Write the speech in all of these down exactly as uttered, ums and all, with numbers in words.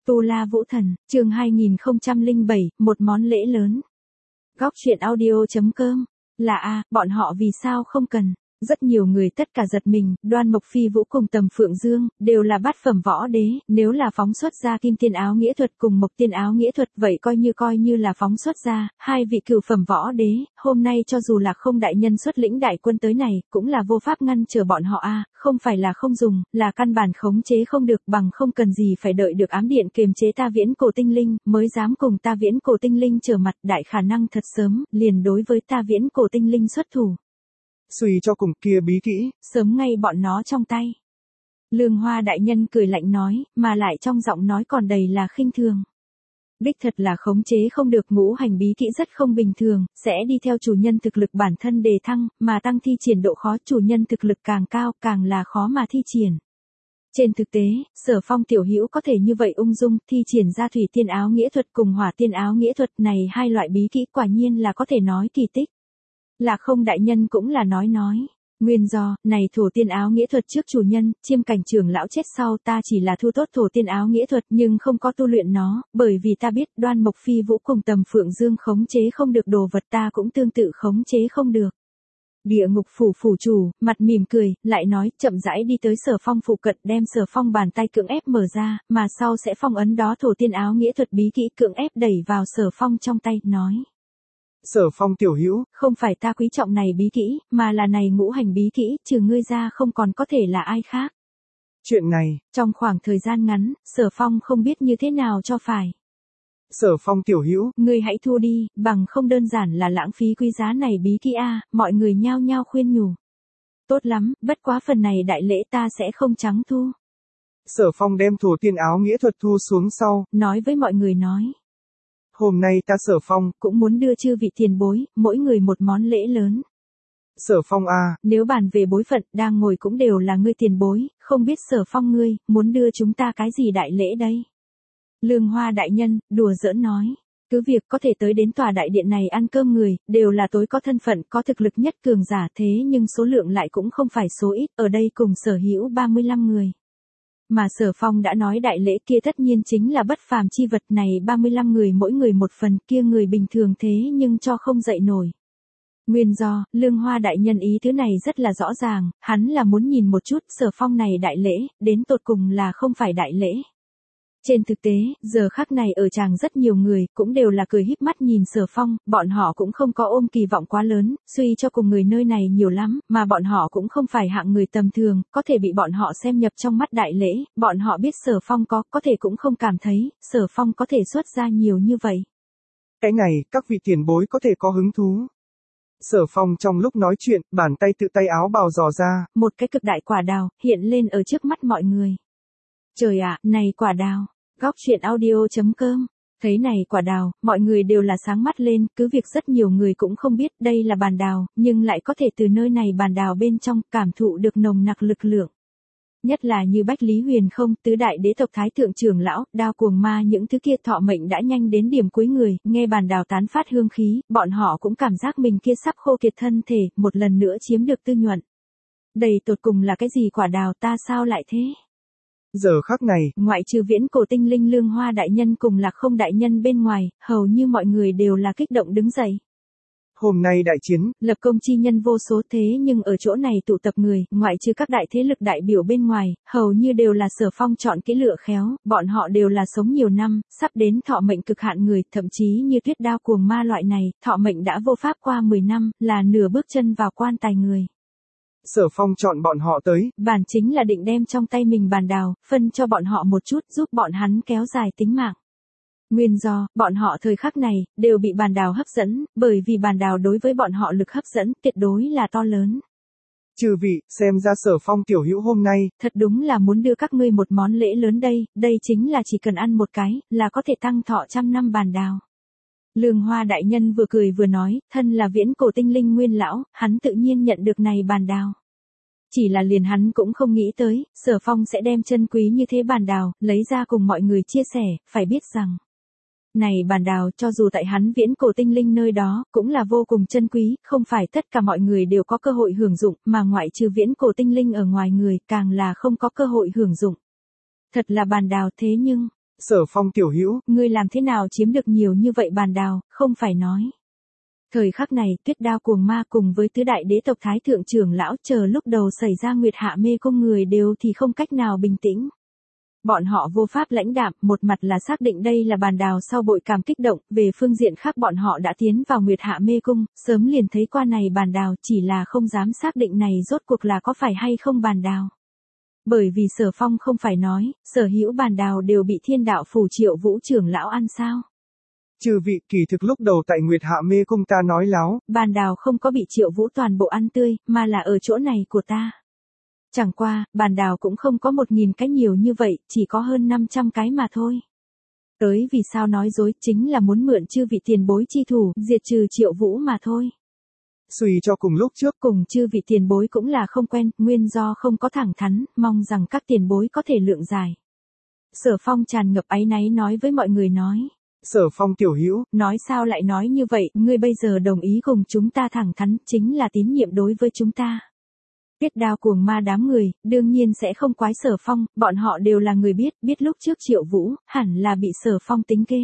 Tu La Vũ Thần, chương hai nghìn không trăm lẻ bảy, một món lễ lớn. Góc truyện audio chấm com, là a, bọn họ vì sao không cần? Rất nhiều người tất cả giật mình, Đoan Mộc Phi Vũ cùng Tầm Phượng Dương, đều là bát phẩm võ đế, nếu là phóng xuất ra Kim Tiên Áo Nghĩa Thuật cùng Mộc Tiên Áo Nghĩa Thuật vậy coi như coi như là phóng xuất ra, hai vị cửu phẩm võ đế, hôm nay cho dù là không đại nhân xuất lĩnh đại quân tới này, cũng là vô pháp ngăn trở bọn họ a, không phải là không dùng, là căn bản khống chế không được bằng không cần gì phải đợi được ám điện kiềm chế ta viễn cổ tinh linh, mới dám cùng ta viễn cổ tinh linh trở mặt, đại khả năng thật sớm, liền đối với ta viễn cổ tinh linh xuất thủ. Suy cho cùng kia bí kỹ, sớm ngay bọn nó trong tay. Lương Hoa đại nhân cười lạnh nói, mà lại trong giọng nói còn đầy là khinh thường. Đích thật là khống chế không được, ngũ hành bí kỹ rất không bình thường, sẽ đi theo chủ nhân thực lực bản thân đề thăng, mà tăng thi triển độ khó, chủ nhân thực lực càng cao, càng là khó mà thi triển. Trên thực tế, Sở Phong tiểu hữu có thể như vậy ung dung thi triển ra Thủy Tiên Áo Nghĩa Thuật cùng Hỏa Tiên Áo Nghĩa Thuật này hai loại bí kỹ quả nhiên là có thể nói kỳ tích. Là không đại nhân cũng là nói nói. Nguyên do, này Thổ Tiên Áo Nghĩa Thuật trước chủ nhân, Chiêm Cảnh trưởng lão chết sau ta chỉ là thu tốt Thổ Tiên Áo Nghĩa Thuật nhưng không có tu luyện nó, bởi vì ta biết Đoan Mộc Phi Vũ cùng Tầm Phượng Dương khống chế không được đồ vật ta cũng tương tự khống chế không được. Địa ngục phủ phủ chủ, mặt mỉm cười, lại nói, chậm rãi đi tới Sở Phong phụ cận đem Sở Phong bàn tay cưỡng ép mở ra, mà sau sẽ phong ấn đó Thổ Tiên Áo Nghĩa Thuật bí kỹ cưỡng ép đẩy vào Sở Phong trong tay, nói. Sở Phong tiểu hữu, không phải ta quý trọng này bí kỹ, mà là này ngũ hành bí kỹ, trừ ngươi ra không còn có thể là ai khác. Chuyện này, trong khoảng thời gian ngắn, Sở Phong không biết như thế nào cho phải. Sở Phong tiểu hữu, ngươi hãy thu đi, bằng không đơn giản là lãng phí quý giá này bí kỹ a, mọi người nhao nhao khuyên nhủ. Tốt lắm, bất quá phần này đại lễ ta sẽ không trắng thu. Sở Phong đem Thổ Tiên Áo Nghĩa Thuật thu xuống sau, nói với mọi người nói. Hôm nay ta Sở Phong cũng muốn đưa chư vị tiền bối, mỗi người một món lễ lớn. Sở Phong a, nếu bàn về bối phận, đang ngồi cũng đều là ngươi tiền bối, không biết Sở Phong ngươi, muốn đưa chúng ta cái gì đại lễ đây? Lương Hoa đại nhân, đùa giỡn nói. Cứ việc có thể tới đến tòa đại điện này ăn cơm người, đều là tối có thân phận, có thực lực nhất cường giả thế nhưng số lượng lại cũng không phải số ít, ở đây cùng sở hữu ba mươi lăm người. Mà Sở Phong đã nói đại lễ kia tất nhiên chính là bất phàm chi vật này ba mươi lăm người mỗi người một phần kia người bình thường thế nhưng cho không dậy nổi. Nguyên do, Lương Hoa đại nhân ý thứ này rất là rõ ràng, hắn là muốn nhìn một chút Sở Phong này đại lễ, đến tột cùng là không phải đại lễ. Trên thực tế, giờ khắc này ở tràng rất nhiều người, cũng đều là cười híp mắt nhìn Sở Phong, bọn họ cũng không có ôm kỳ vọng quá lớn, suy cho cùng người nơi này nhiều lắm, mà bọn họ cũng không phải hạng người tầm thường, có thể bị bọn họ xem nhập trong mắt đại lễ, bọn họ biết Sở Phong có, có thể cũng không cảm thấy, Sở Phong có thể xuất ra nhiều như vậy. Cái này, các vị tiền bối có thể có hứng thú. Sở Phong trong lúc nói chuyện, bàn tay tự tay áo bào dò ra. Một cái cực đại quả đào, hiện lên ở trước mắt mọi người. Trời ạ, này quả đào. Góc truyện audio chấm com, thấy này quả đào, mọi người đều là sáng mắt lên, cứ việc rất nhiều người cũng không biết đây là bàn đào, nhưng lại có thể từ nơi này bàn đào bên trong cảm thụ được nồng nặc lực lượng. Nhất là như Bách Lý Huyền không, tứ đại đế tộc thái thượng trưởng lão, đao cuồng ma những thứ kia thọ mệnh đã nhanh đến điểm cuối người, nghe bàn đào tán phát hương khí, bọn họ cũng cảm giác mình kia sắp khô kiệt thân thể, một lần nữa chiếm được tư nhuận. Đây tột cùng là cái gì quả đào ta sao lại thế? Giờ khắc này, ngoại trừ viễn cổ tinh linh Lương Hoa đại nhân cùng Lạc Không đại nhân bên ngoài, hầu như mọi người đều là kích động đứng dậy. Hôm nay đại chiến, lập công chi nhân vô số thế nhưng ở chỗ này tụ tập người, ngoại trừ các đại thế lực đại biểu bên ngoài, hầu như đều là Sở Phong chọn kỹ lựa khéo, bọn họ đều là sống nhiều năm, sắp đến thọ mệnh cực hạn người, thậm chí như Tuyết Đao cuồng ma loại này, thọ mệnh đã vô pháp qua mười năm, là nửa bước chân vào quan tài người. Sở Phong chọn bọn họ tới, bản chính là định đem trong tay mình bàn đào, phân cho bọn họ một chút giúp bọn hắn kéo dài tính mạng. Nguyên do, bọn họ thời khắc này, đều bị bàn đào hấp dẫn, bởi vì bàn đào đối với bọn họ lực hấp dẫn tuyệt đối là to lớn. Chư vị, xem ra Sở Phong tiểu hữu hôm nay, thật đúng là muốn đưa các ngươi một món lễ lớn đây, đây chính là chỉ cần ăn một cái, là có thể tăng thọ trăm năm bàn đào. Lương Hoa đại nhân vừa cười vừa nói, thân là viễn cổ tinh linh nguyên lão, hắn tự nhiên nhận được này bàn đào. Chỉ là liền hắn cũng không nghĩ tới, Sở Phong sẽ đem chân quý như thế bàn đào, lấy ra cùng mọi người chia sẻ, phải biết rằng. Này bàn đào cho dù tại hắn viễn cổ tinh linh nơi đó, cũng là vô cùng chân quý, không phải tất cả mọi người đều có cơ hội hưởng dụng, mà ngoại trừ viễn cổ tinh linh ở ngoài người, càng là không có cơ hội hưởng dụng. Thật là bàn đào thế nhưng, Sở Phong tiểu hữu, ngươi làm thế nào chiếm được nhiều như vậy bàn đào, không phải nói. Thời khắc này, Tuyết Đao cuồng ma cùng với tứ đại đế tộc thái thượng trưởng lão chờ lúc đầu xảy ra Nguyệt Hạ mê cung người đều thì không cách nào bình tĩnh. Bọn họ vô pháp lãnh đạm, một mặt là xác định đây là bàn đào sau bội cảm kích động, về phương diện khác bọn họ đã tiến vào Nguyệt Hạ mê cung, sớm liền thấy qua này bàn đào, chỉ là không dám xác định này rốt cuộc là có phải hay không bàn đào. Bởi vì Sở Phong không phải nói, sở hữu bàn đào đều bị Thiên Đạo Phủ Triệu Vũ trưởng lão ăn sao? Trừ vị kỳ thực lúc đầu tại Nguyệt Hạ mê cung ta nói láo. Bàn đào không có bị Triệu Vũ toàn bộ ăn tươi, mà là ở chỗ này của ta. Chẳng qua, bàn đào cũng không có một nghìn cái nhiều như vậy, chỉ có hơn năm trăm cái mà thôi. Tới vì sao nói dối, chính là muốn mượn chư vị tiền bối chi thủ, diệt trừ Triệu Vũ mà thôi. Suy cho cùng lúc trước, cùng chư vị tiền bối cũng là không quen, nguyên do không có thẳng thắn, mong rằng các tiền bối có thể lượng giải. Sở Phong tràn ngập áy náy nói với mọi người nói. Sở Phong tiểu hữu, nói sao lại nói như vậy, ngươi bây giờ đồng ý cùng chúng ta thẳng thắn, chính là tín nhiệm đối với chúng ta. Tuyết Đao cuồng ma đám người, đương nhiên sẽ không quái Sở Phong, bọn họ đều là người biết, biết lúc trước Triệu Vũ, hẳn là bị Sở Phong tính kế.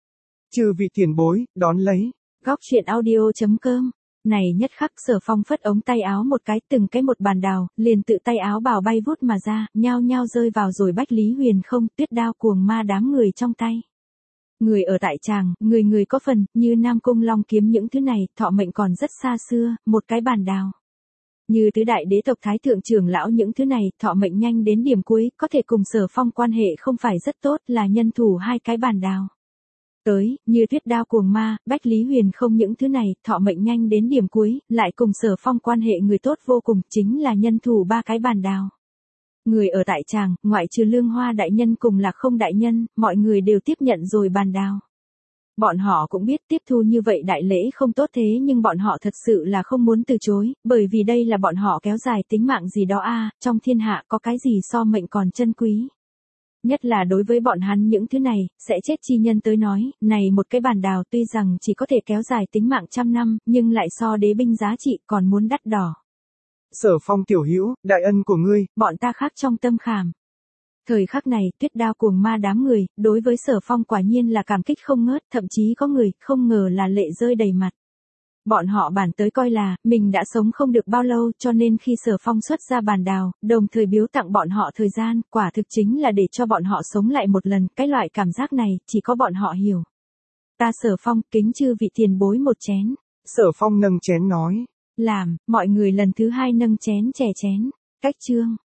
Chư vị tiền bối, đón lấy. Góc truyện audio chấm com. Này nhất khắc Sở Phong phất ống tay áo một cái, từng cái một bàn đào, liền tự tay áo bào bay vút mà ra, nhao nhao rơi vào rồi Bách Lý Huyền không, Tuyết Đao cuồng ma đám người trong tay. Người ở tại tràng, người người có phần, như Nam Cung Long kiếm những thứ này, thọ mệnh còn rất xa xưa, một cái bàn đào. Như tứ đại đế tộc thái thượng trưởng lão những thứ này, thọ mệnh nhanh đến điểm cuối, có thể cùng Sở Phong quan hệ không phải rất tốt, là nhân thủ hai cái bàn đào. Tới, như Tuyết Đao cuồng ma, Bách Lý Huyền không những thứ này, thọ mệnh nhanh đến điểm cuối, lại cùng Sở Phong quan hệ người tốt vô cùng, chính là nhân thủ ba cái bàn đào. Người ở tại tràng, ngoại trừ Lương Hoa đại nhân cùng Lạc Không đại nhân, mọi người đều tiếp nhận rồi bàn đào. Bọn họ cũng biết tiếp thu như vậy đại lễ không tốt thế nhưng bọn họ thật sự là không muốn từ chối, bởi vì đây là bọn họ kéo dài tính mạng gì đó a, trong thiên hạ có cái gì so mệnh còn chân quý. Nhất là đối với bọn hắn những thứ này, sẽ chết chi nhân tới nói, này một cái bàn đào tuy rằng chỉ có thể kéo dài tính mạng trăm năm, nhưng lại so đế binh giá trị còn muốn đắt đỏ. Sở Phong tiểu hữu, đại ân của ngươi, bọn ta khác trong tâm khảm. Thời khắc này, Tuyết Đao cuồng ma đám người, đối với Sở Phong quả nhiên là cảm kích không ngớt, thậm chí có người, không ngờ là lệ rơi đầy mặt. Bọn họ bản tới coi là, mình đã sống không được bao lâu cho nên khi Sở Phong xuất ra bàn đào, đồng thời biếu tặng bọn họ thời gian, quả thực chính là để cho bọn họ sống lại một lần, cái loại cảm giác này, chỉ có bọn họ hiểu. Ta Sở Phong, kính chư vị tiền bối một chén. Sở Phong nâng chén nói. Làm, mọi người lần thứ hai nâng chén chè chén. Cách chương.